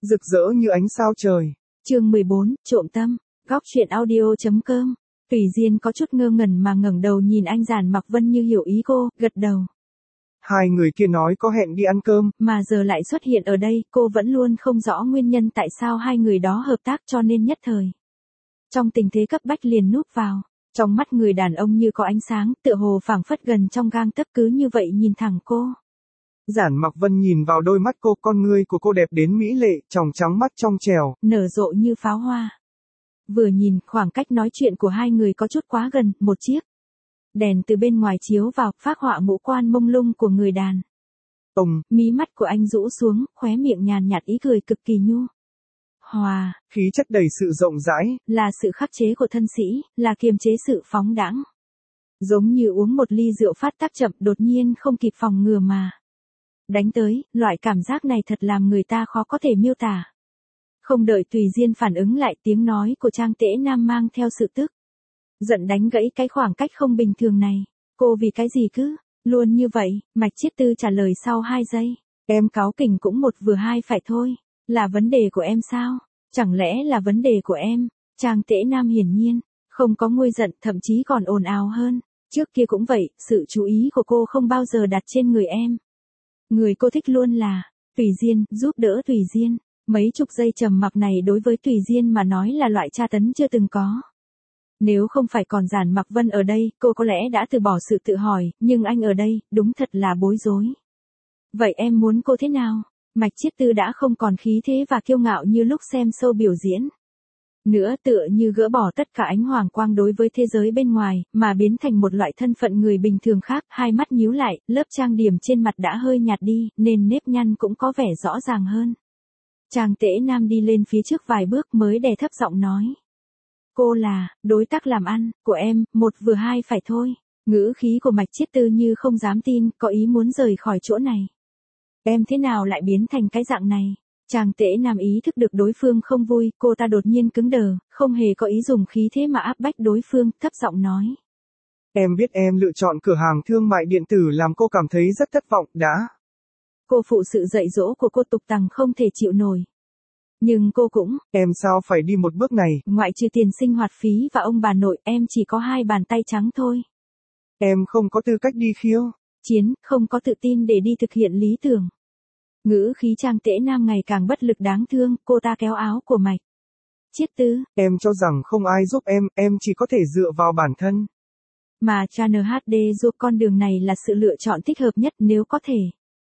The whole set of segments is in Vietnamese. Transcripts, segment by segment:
rực rỡ như ánh sao trời. Chương 14, trộm tâm. Góc truyện audio.com. Tùy Diên có chút ngơ ngẩn mà ngẩng đầu nhìn anh Giản Mặc Vân như hiểu ý cô, gật đầu. Hai người kia nói có hẹn đi ăn cơm, mà giờ lại xuất hiện ở đây, cô vẫn luôn không rõ nguyên nhân tại sao hai người đó hợp tác cho nên nhất thời. Trong tình thế cấp bách liền núp vào, trong mắt người đàn ông như có ánh sáng, tựa hồ phảng phất gần trong gang tấc cứ như vậy nhìn thẳng cô. Giản Mặc Vân nhìn vào đôi mắt cô, con ngươi của cô đẹp đến mỹ lệ, tròng trắng mắt trong trẻo, nở rộ như pháo hoa. Vừa nhìn, khoảng cách nói chuyện của hai người có chút quá gần, một chiếc đèn từ bên ngoài chiếu vào, phác họa ngũ quan mông lung của người đàn ông. Mí mắt của anh rũ xuống, khóe miệng nhàn nhạt ý cười cực kỳ nhu hòa, khí chất đầy sự rộng rãi, là sự khắc chế của thân sĩ, là kiềm chế sự phóng đãng. Giống như uống một ly rượu phát tác chậm đột nhiên không kịp phòng ngừa mà đánh tới, loại cảm giác này thật làm người ta khó có thể miêu tả. Không đợi Tùy Diên phản ứng lại, tiếng nói của Trang Tễ Nam mang theo sự tức giận đánh gãy cái khoảng cách không bình thường này. Cô vì cái gì cứ luôn như vậy? Mạch Chiết Tư trả lời sau 2 giây. Em cáu kỉnh cũng một vừa hai phải thôi. Là vấn đề của em sao? Chẳng lẽ là vấn đề của em? Trang Tễ Nam hiển nhiên không có nguôi giận, thậm chí còn ồn ào hơn. Trước kia cũng vậy, sự chú ý của cô không bao giờ đặt trên người em. Người cô thích luôn là Tùy Diên, giúp đỡ Tùy Diên. Mấy chục giây trầm mặc này đối với Tùy Diên mà nói là loại tra tấn chưa từng có. Nếu không phải còn Giản Mặc Vân ở đây, cô có lẽ đã từ bỏ sự tự hỏi, nhưng anh ở đây, đúng thật là bối rối. Vậy em muốn cô thế nào? Mạch Chiết Tư đã không còn khí thế và kiêu ngạo như lúc xem show biểu diễn. Nữa, tựa như gỡ bỏ tất cả ánh hoàng quang đối với thế giới bên ngoài, mà biến thành một loại thân phận người bình thường khác, hai mắt nhíu lại, lớp trang điểm trên mặt đã hơi nhạt đi, nên nếp nhăn cũng có vẻ rõ ràng hơn. Trang Tễ Nam đi lên phía trước vài bước mới đè thấp giọng nói. Cô là đối tác làm ăn của em, một vừa hai phải thôi. Ngữ khí của Mạch Chiết Tư như không dám tin, có ý muốn rời khỏi chỗ này. Em thế nào lại biến thành cái dạng này? Trang Tễ Nam ý thức được đối phương không vui, cô ta đột nhiên cứng đờ, không hề có ý dùng khí thế mà áp bách đối phương, thấp giọng nói. Em biết em lựa chọn cửa hàng thương mại điện tử làm cô cảm thấy rất thất vọng, đã. Cô phụ sự dạy dỗ của cô tục tằng không thể chịu nổi. Nhưng cô cũng, em sao phải đi một bước này? Ngoại trừ tiền sinh hoạt phí và ông bà nội, em chỉ có 2 bàn tay trắng thôi. Em không có tư cách đi khiêu chiến, không có tự tin để đi thực hiện lý tưởng. Ngữ khí Trang Tễ Nam ngày càng bất lực đáng thương, cô ta kéo áo của Mạch Chiết Tư. Em cho rằng không ai giúp em chỉ có thể dựa vào bản thân. Mà Channel HD giúp con đường này là sự lựa chọn thích hợp nhất nếu có thể.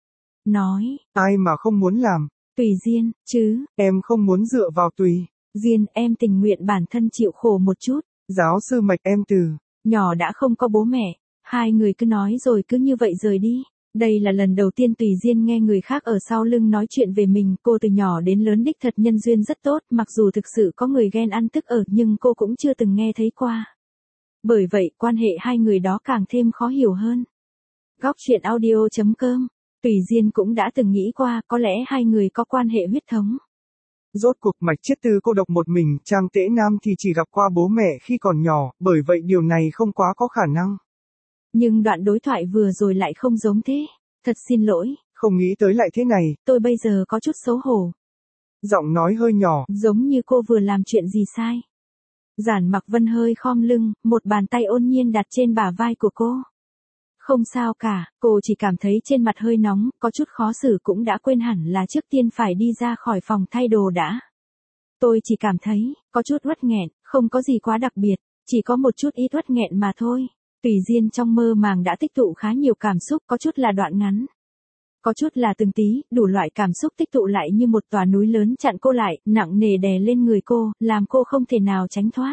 Nói, ai mà không muốn làm? Tùy Diên, chứ. Em không muốn dựa vào Tùy Diên, em tình nguyện bản thân chịu khổ một chút. Giáo sư Mạch, em từ nhỏ đã không có bố mẹ. Hai người cứ nói rồi cứ như vậy rời đi. Đây là lần đầu tiên Tùy Diên nghe người khác ở sau lưng nói chuyện về mình. Cô từ nhỏ đến lớn đích thật nhân duyên rất tốt, mặc dù thực sự có người ghen ăn tức ở nhưng cô cũng chưa từng nghe thấy qua. Bởi vậy quan hệ hai người đó càng thêm khó hiểu hơn. Góc truyện audio.com. Tùy Diên cũng đã từng nghĩ qua, có lẽ hai người có quan hệ huyết thống. Rốt cuộc Mạch Chiết Tư cô độc một mình, Trang Tễ Nam thì chỉ gặp qua bố mẹ khi còn nhỏ, bởi vậy điều này không quá có khả năng. Nhưng đoạn đối thoại vừa rồi lại không giống thế. Thật xin lỗi. Không nghĩ tới lại thế này. Tôi bây giờ có chút xấu hổ. Giọng nói hơi nhỏ. Giống như cô vừa làm chuyện gì sai. Giản Mặc Vân hơi khom lưng, một bàn tay ôn nhiên đặt trên bả vai của cô. Không sao cả, cô chỉ cảm thấy trên mặt hơi nóng, có chút khó xử, cũng đã quên hẳn là trước tiên phải đi ra khỏi phòng thay đồ đã. Tôi chỉ cảm thấy, có chút uất nghẹn, không có gì quá đặc biệt, chỉ có một chút ít uất nghẹn mà thôi. Tùy Diên trong mơ màng đã tích tụ khá nhiều cảm xúc, có chút là đoạn ngắn. Có chút là từng tí, đủ loại cảm xúc tích tụ lại như một tòa núi lớn chặn cô lại, nặng nề đè lên người cô, làm cô không thể nào tránh thoát.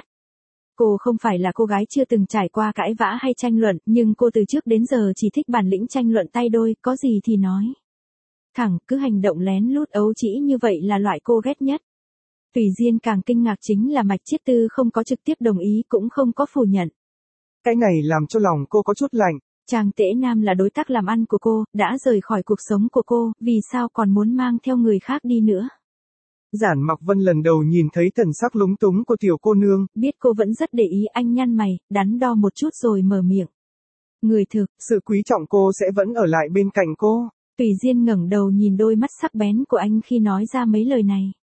Cô không phải là cô gái chưa từng trải qua cãi vã hay tranh luận, nhưng cô từ trước đến giờ chỉ thích bản lĩnh tranh luận tay đôi, có gì thì nói. Thẳng, cứ hành động lén lút ấu trĩ như vậy là loại cô ghét nhất. Tùy Diên càng kinh ngạc chính là Mạch Chiết Tư không có trực tiếp đồng ý cũng không có phủ nhận. Cái này làm cho lòng cô có chút lạnh. Trang Tễ Nam là đối tác làm ăn của cô, đã rời khỏi cuộc sống của cô, vì sao còn muốn mang theo người khác đi nữa? Giản Mặc Vân lần đầu nhìn thấy thần sắc lúng túng của tiểu cô nương. Biết cô vẫn rất để ý, anh nhăn mày, đắn đo một chút rồi mở miệng. Người thực, sự quý trọng cô sẽ vẫn ở lại bên cạnh cô. Tùy Diên ngẩng đầu nhìn đôi mắt sắc bén của anh khi nói ra mấy lời này.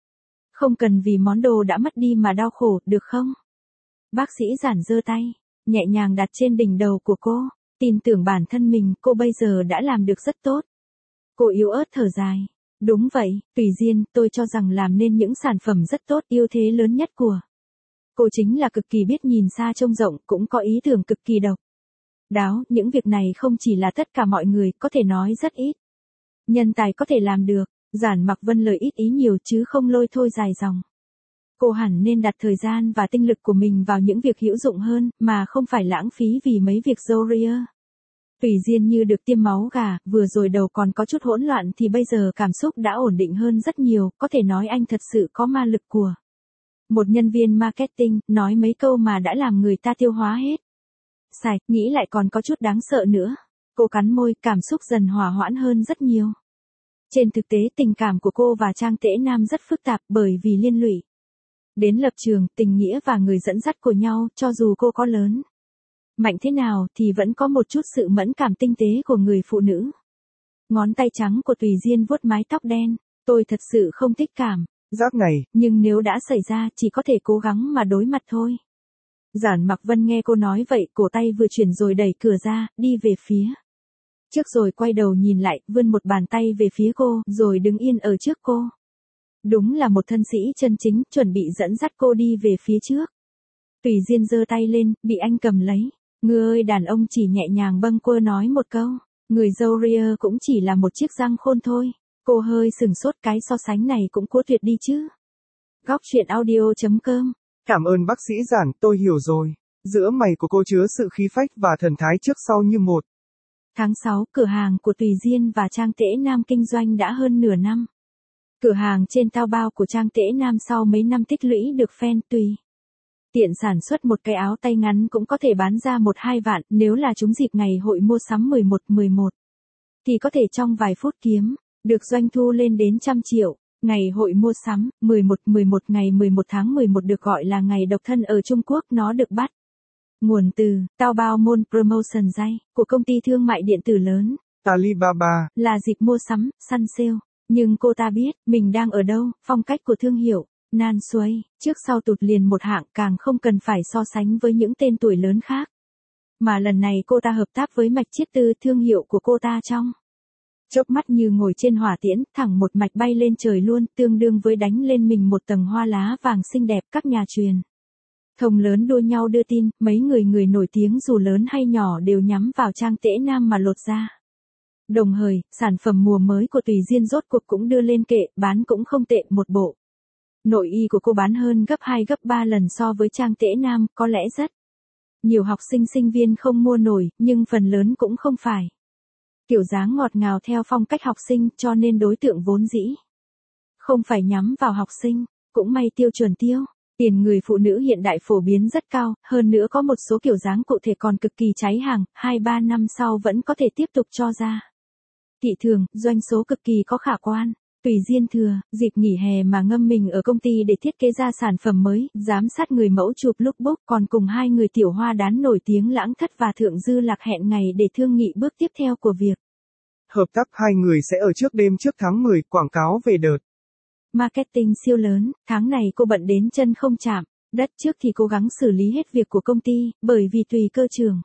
Không cần vì món đồ đã mất đi mà đau khổ, được không? Bác sĩ Giản giơ tay, nhẹ nhàng đặt trên đỉnh đầu của cô, tin tưởng bản thân mình, cô bây giờ đã làm được rất tốt. Cô yếu ớt thở dài. Đúng vậy, Tùy Diên, tôi cho rằng làm nên những sản phẩm rất tốt, ưu thế lớn nhất của cô chính là cực kỳ biết nhìn xa trông rộng, cũng có ý tưởng cực kỳ độc đáo, những việc này không chỉ là tất cả mọi người, có thể nói rất ít nhân tài có thể làm được. Giản Mặc Vân lời ít ý nhiều chứ không lôi thôi dài dòng. Cô hẳn nên đặt thời gian và tinh lực của mình vào những việc hữu dụng hơn, mà không phải lãng phí vì mấy việc râu ria. Tùy Diên như được tiêm máu gà, vừa rồi đầu còn có chút hỗn loạn thì bây giờ cảm xúc đã ổn định hơn rất nhiều, có thể nói anh thật sự có ma lực của một nhân viên marketing, nói mấy câu mà đã làm người ta tiêu hóa hết. Sài, nghĩ lại còn có chút đáng sợ nữa. Cô cắn môi, cảm xúc dần hòa hoãn hơn rất nhiều. Trên thực tế tình cảm của cô và Trang Tễ Nam rất phức tạp bởi vì liên lụy đến lập trường, tình nghĩa và người dẫn dắt của nhau, cho dù cô có lớn mạnh thế nào thì vẫn có một chút sự mẫn cảm tinh tế của người phụ nữ. Ngón tay trắng của Tùy Diên vuốt mái tóc đen, tôi thật sự không thích cảm giác này, nhưng nếu đã xảy ra chỉ có thể cố gắng mà đối mặt thôi. Giản Mặc Vân nghe cô nói vậy, cổ tay vừa chuyển rồi đẩy cửa ra, đi về phía trước rồi quay đầu nhìn lại, vươn một bàn tay về phía cô, rồi đứng yên ở trước cô. Đúng là một thân sĩ chân chính, chuẩn bị dẫn dắt cô đi về phía trước. Tùy Diên giơ tay lên, bị anh cầm lấy. Ngươi ơi, đàn ông chỉ nhẹ nhàng bâng quơ nói một câu. Người râu ria cũng chỉ là một chiếc răng khôn thôi. Cô hơi sừng sốt, cái so sánh này cũng cố tuyệt đi chứ. Góc truyện audio.com. Cảm ơn bác sĩ Giản, tôi hiểu rồi. Giữa mày của cô chứa sự khí phách và thần thái trước sau như một. Tháng 6, cửa hàng của Tùy Diên và Trang Tễ Nam kinh doanh đã hơn nửa năm. Cửa hàng trên Taobao của Trang Tễ Nam sau mấy năm tích lũy được fan tùy tiện sản xuất một cái áo tay ngắn cũng có thể bán ra 1-2 vạn, nếu là trúng dịp ngày hội mua sắm 11/11 thì có thể trong vài phút kiếm được doanh thu lên đến 100 triệu. Ngày hội mua sắm 11/11 ngày 11 tháng 11 được gọi là ngày độc thân ở Trung Quốc, nó được bắt nguồn từ Taobao Mall Promotion Day của công ty thương mại điện tử lớn Alibaba, là dịp mua sắm, săn sale. Nhưng cô ta biết mình đang ở đâu, phong cách của thương hiệu nan xuây, trước sau tụt liền một hạng, càng không cần phải so sánh với những tên tuổi lớn khác. Mà lần này cô ta hợp tác với Mạch Chiết Tư, thương hiệu của cô ta trong chớp mắt như ngồi trên hỏa tiễn, thẳng một mạch bay lên trời luôn, tương đương với đánh lên mình một tầng hoa lá vàng xinh đẹp. Các nhà truyền thông lớn đua nhau đưa tin, mấy người nổi tiếng dù lớn hay nhỏ đều nhắm vào Trang Tễ Nam mà lột ra. Đồng thời, sản phẩm mùa mới của Tùy Diên rốt cuộc cũng đưa lên kệ, bán cũng không tệ, một bộ nội y của cô bán hơn gấp 2 gấp 3 lần so với Trang Tễ Nam, có lẽ rất nhiều học sinh viên không mua nổi, nhưng phần lớn cũng không phải kiểu dáng ngọt ngào theo phong cách học sinh, cho nên đối tượng vốn dĩ không phải nhắm vào học sinh. Cũng may tiêu chuẩn tiền người phụ nữ hiện đại phổ biến rất cao, hơn nữa có một số kiểu dáng cụ thể còn cực kỳ cháy hàng, 2-3 năm sau vẫn có thể tiếp tục cho ra thị trường, doanh số cực kỳ có khả quan. Tùy Diên thừa dịp nghỉ hè mà ngâm mình ở công ty để thiết kế ra sản phẩm mới, giám sát người mẫu chụp lookbook, còn cùng hai người tiểu hoa đán nổi tiếng Lãng Thất và Thượng Dư Lạc hẹn ngày để thương nghị bước tiếp theo của việc hợp tác. Hai người sẽ ở trước đêm trước tháng 10 quảng cáo về đợt marketing siêu lớn. Tháng này cô bận đến chân không chạm đất, trước thì cố gắng xử lý hết việc của công ty, bởi vì Tùy cơ trưởng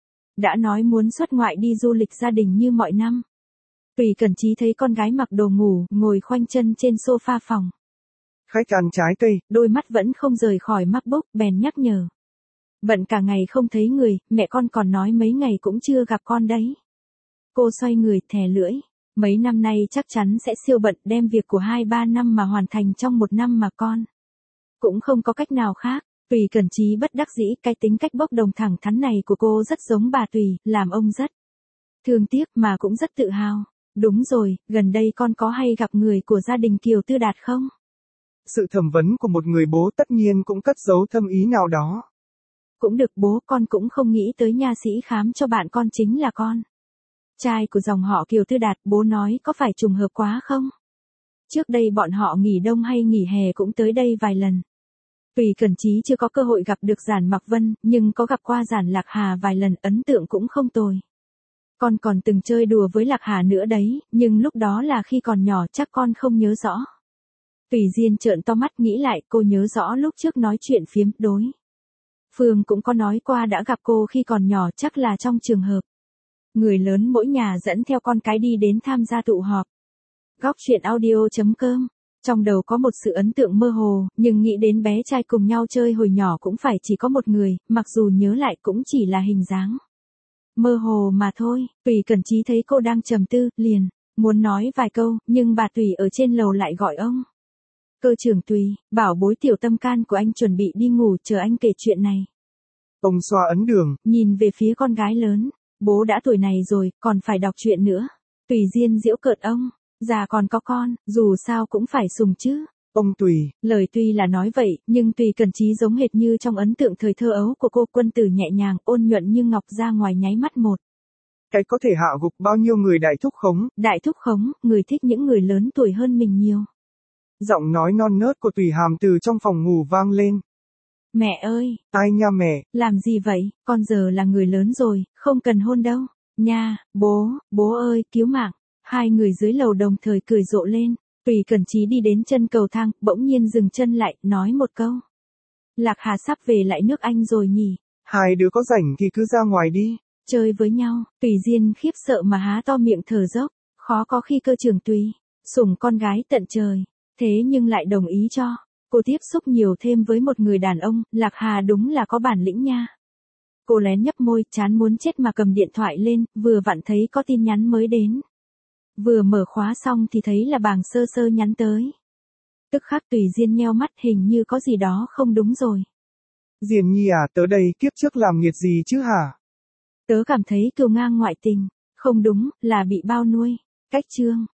đã nói muốn xuất ngoại đi du lịch gia đình như mọi năm. Tùy Cẩn Chí thấy con gái mặc đồ ngủ, ngồi khoanh chân trên sofa phòng khách ăn trái cây, đôi mắt vẫn không rời khỏi MacBook, bèn nhắc nhở. Bận cả ngày không thấy người, mẹ con còn nói mấy ngày cũng chưa gặp con đấy. Cô xoay người, thè lưỡi. Mấy năm nay chắc chắn sẽ siêu bận, đem việc của 2-3 năm mà hoàn thành trong 1 năm mà con cũng không có cách nào khác. Tùy Cẩn Chí bất đắc dĩ, cái tính cách bốc đồng thẳng thắn này của cô rất giống bà Tùy, làm ông rất thương tiếc mà cũng rất tự hào. Đúng rồi, gần đây con có hay gặp người của gia đình Kiều Tư Đạt không? Sự thẩm vấn của một người bố tất nhiên cũng cất giấu thâm ý nào đó. Cũng được bố, con cũng không nghĩ tới nha sĩ khám cho bạn con chính là con trai của dòng họ Kiều Tư Đạt, bố nói có phải trùng hợp quá không? Trước đây bọn họ nghỉ đông hay nghỉ hè cũng tới đây vài lần. Tùy Cẩn Chí chưa có cơ hội gặp được Giản Mặc Vân, nhưng có gặp qua Giản Lạc Hà vài lần, ấn tượng cũng không tồi. Con còn từng chơi đùa với Lạc Hà nữa đấy, nhưng lúc đó là khi còn nhỏ, chắc con không nhớ rõ. Tùy Diên trợn to mắt nghĩ lại, cô nhớ rõ lúc trước nói chuyện phiếm đối Phương cũng có nói qua đã gặp cô khi còn nhỏ, chắc là trong trường hợp người lớn mỗi nhà dẫn theo con cái đi đến tham gia tụ họp. Góc truyện audio.com. Trong đầu có một sự ấn tượng mơ hồ, nhưng nghĩ đến bé trai cùng nhau chơi hồi nhỏ cũng phải chỉ có một người, mặc dù nhớ lại cũng chỉ là hình dáng mơ hồ mà thôi. Tùy Cẩn Chí thấy cô đang trầm tư, liền muốn nói vài câu, nhưng bà Tùy ở trên lầu lại gọi ông. Cơ trưởng Tùy, bảo bối tiểu tâm can của anh chuẩn bị đi ngủ, chờ anh kể chuyện này. Ông xoa ấn đường, nhìn về phía con gái lớn. Bố đã tuổi này rồi, còn phải đọc chuyện nữa. Tùy Diên giễu cợt ông. Già còn có con, dù sao cũng phải sùng chứ. Ông Tùy. Lời tuy là nói vậy, nhưng Tùy Cẩn Chí giống hệt như trong ấn tượng thời thơ ấu của cô, quân tử nhẹ nhàng, ôn nhuận như ngọc, ra ngoài nháy mắt một. Cái có thể hạ gục bao nhiêu người đại thúc khống. Đại thúc khống, người thích những người lớn tuổi hơn mình nhiều. Giọng nói non nớt của Tùy Hàm từ trong phòng ngủ vang lên. Mẹ ơi! Ai nha mẹ? Làm gì vậy, con giờ là người lớn rồi, không cần hôn đâu. Nha, bố ơi, cứu mạng. Hai người dưới lầu đồng thời cười rộ lên. Tùy Cẩn Chí đi đến chân cầu thang, bỗng nhiên dừng chân lại, nói một câu. Lạc Hà sắp về lại nước Anh rồi nhỉ? Hai đứa có rảnh thì cứ ra ngoài đi. Chơi với nhau. Tùy Diên khiếp sợ mà há to miệng thở dốc. Khó có khi cơ trưởng Tùy sủng con gái tận trời, thế nhưng lại đồng ý cho cô tiếp xúc nhiều thêm với một người đàn ông. Lạc Hà đúng là có bản lĩnh nha. Cô lén nhấp môi, chán muốn chết mà cầm điện thoại lên, vừa vặn thấy có tin nhắn mới đến. Vừa mở khóa xong thì thấy là Bàng Sơ Sơ nhắn tới. Tức khắc Tùy Diên nheo mắt, hình như có gì đó không đúng rồi. Diên Nhi à, tớ đây kiếp trước làm nghiệt gì chứ hả? Tớ cảm thấy Cừu Ngang ngoại tình. Không đúng, là bị bao nuôi. Cách chương.